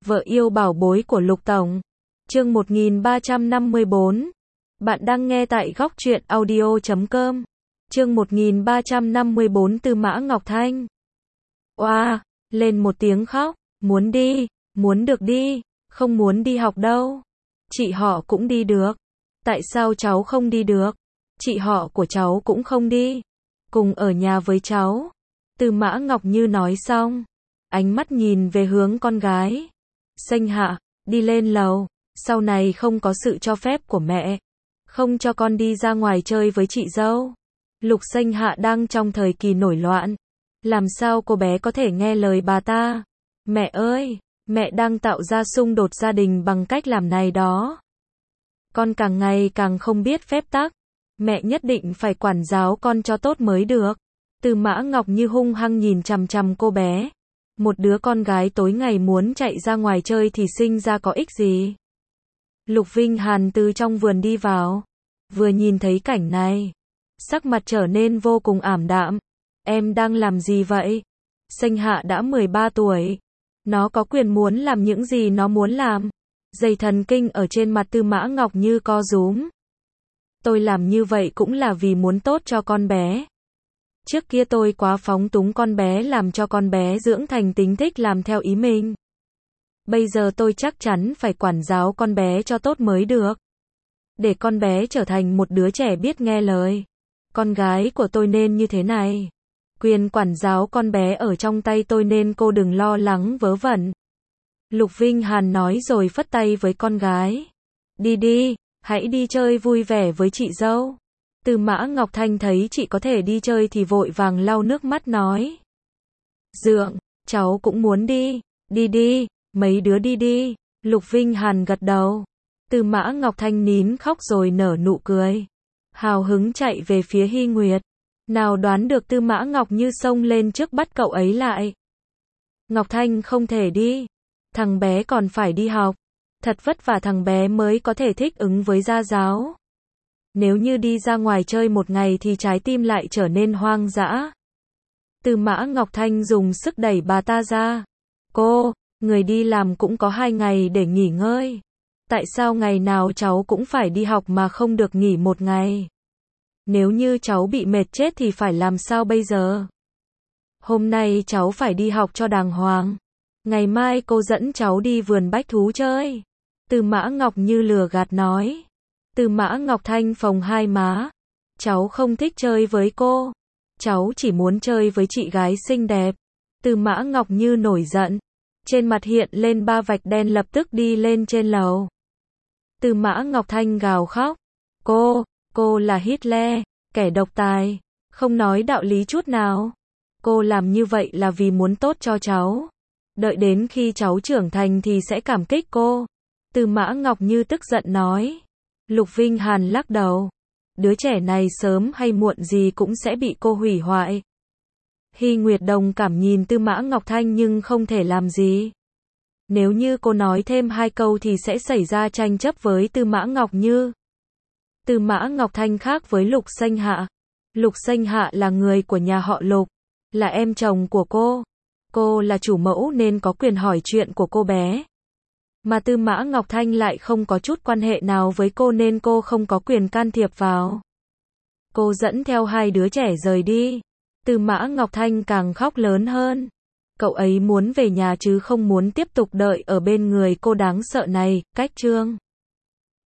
Vợ yêu bảo bối của Lục Tổng. Chương 1354. Bạn đang nghe tại góc truyện audio.com. Chương 1354 từ Mã Ngọc Thanh. Oa, lên một tiếng khóc, muốn đi, muốn được đi, không muốn đi học đâu. Chị họ cũng đi được. Tại sao cháu không đi được? Chị họ của cháu cũng không đi. Cùng ở nhà với cháu. Từ Mã Ngọc Như nói xong, ánh mắt nhìn về hướng con gái. Xanh Hạ, đi lên lầu, sau này không có sự cho phép của mẹ. Không cho con đi ra ngoài chơi với chị dâu. Lục Xanh Hạ đang trong thời kỳ nổi loạn. Làm sao cô bé có thể nghe lời bà ta? Mẹ ơi, mẹ đang tạo ra xung đột gia đình bằng cách làm này đó. Con càng ngày càng không biết phép tắc. Mẹ nhất định phải quản giáo con cho tốt mới được. Từ Mã Ngọc Như hung hăng nhìn chằm chằm cô bé. Một đứa con gái tối ngày muốn chạy ra ngoài chơi thì sinh ra có ích gì? Lục Vinh Hàn từ trong vườn đi vào. Vừa nhìn thấy cảnh này, sắc mặt trở nên vô cùng ảm đạm. Em đang làm gì vậy? Xanh Hạ đã 13 tuổi. Nó có quyền muốn làm những gì nó muốn làm. Dây thần kinh ở trên mặt Tư Mã Ngọc Như co rúm. Tôi làm như vậy cũng là vì muốn tốt cho con bé. Trước kia tôi quá phóng túng con bé làm cho con bé dưỡng thành tính thích làm theo ý mình. Bây giờ tôi chắc chắn phải quản giáo con bé cho tốt mới được. Để con bé trở thành một đứa trẻ biết nghe lời. Con gái của tôi nên như thế này. Quyền quản giáo con bé ở trong tay tôi nên cô đừng lo lắng vớ vẩn. Lục Vinh Hàn nói rồi phất tay với con gái. Đi đi, hãy đi chơi vui vẻ với chị dâu. Từ Mã Ngọc Thanh thấy chị có thể đi chơi thì vội vàng lau nước mắt nói. Dượng, cháu cũng muốn đi. Đi đi, mấy đứa đi đi. Lục Vinh Hàn gật đầu. Từ Mã Ngọc Thanh nín khóc rồi nở nụ cười. Hào hứng chạy về phía Hy Nguyệt. Nào đoán được Tư Mã Ngọc Như xông lên trước bắt cậu ấy lại. Ngọc Thanh không thể đi. Thằng bé còn phải đi học. Thật vất vả thằng bé mới có thể thích ứng với gia giáo. Nếu như đi ra ngoài chơi một ngày thì trái tim lại trở nên hoang dã. Tư Mã Ngọc Thanh dùng sức đẩy bà ta ra. Cô, người đi làm cũng có 2 ngày để nghỉ ngơi. Tại sao ngày nào cháu cũng phải đi học mà không được nghỉ một ngày? Nếu như cháu bị mệt chết thì phải làm sao bây giờ? Hôm nay cháu phải đi học cho đàng hoàng. Ngày mai cô dẫn cháu đi vườn bách thú chơi. Từ Mã Ngọc Như lừa gạt nói. Từ Mã Ngọc Thanh phồng hai má. Cháu không thích chơi với cô. Cháu chỉ muốn chơi với chị gái xinh đẹp. Từ Mã Ngọc Như nổi giận. Trên mặt hiện lên 3 vạch đen lập tức đi lên trên lầu. Từ Mã Ngọc Thanh gào khóc. Cô là Hitler, kẻ độc tài. Không nói đạo lý chút nào. Cô làm như vậy là vì muốn tốt cho cháu. Đợi đến khi cháu trưởng thành thì sẽ cảm kích cô. Từ Mã Ngọc Như tức giận nói. Lục Vinh Hàn lắc đầu. Đứa trẻ này sớm hay muộn gì cũng sẽ bị cô hủy hoại. Hy Nguyệt đồng cảm nhìn Tư Mã Ngọc Thanh nhưng không thể làm gì. Nếu như cô nói thêm 2 câu thì sẽ xảy ra tranh chấp với Tư Mã Ngọc Như. Tư Mã Ngọc Thanh khác với Lục Xanh Hạ. Lục Xanh Hạ là người của nhà họ Lục, là em chồng của cô. Cô là chủ mẫu nên có quyền hỏi chuyện của cô bé. Mà Tư Mã Ngọc Thanh lại không có chút quan hệ nào với cô nên cô không có quyền can thiệp vào. Cô dẫn theo 2 đứa trẻ rời đi. Tư Mã Ngọc Thanh càng khóc lớn hơn. Cậu ấy muốn về nhà chứ không muốn tiếp tục đợi ở bên người cô đáng sợ này. Cách chương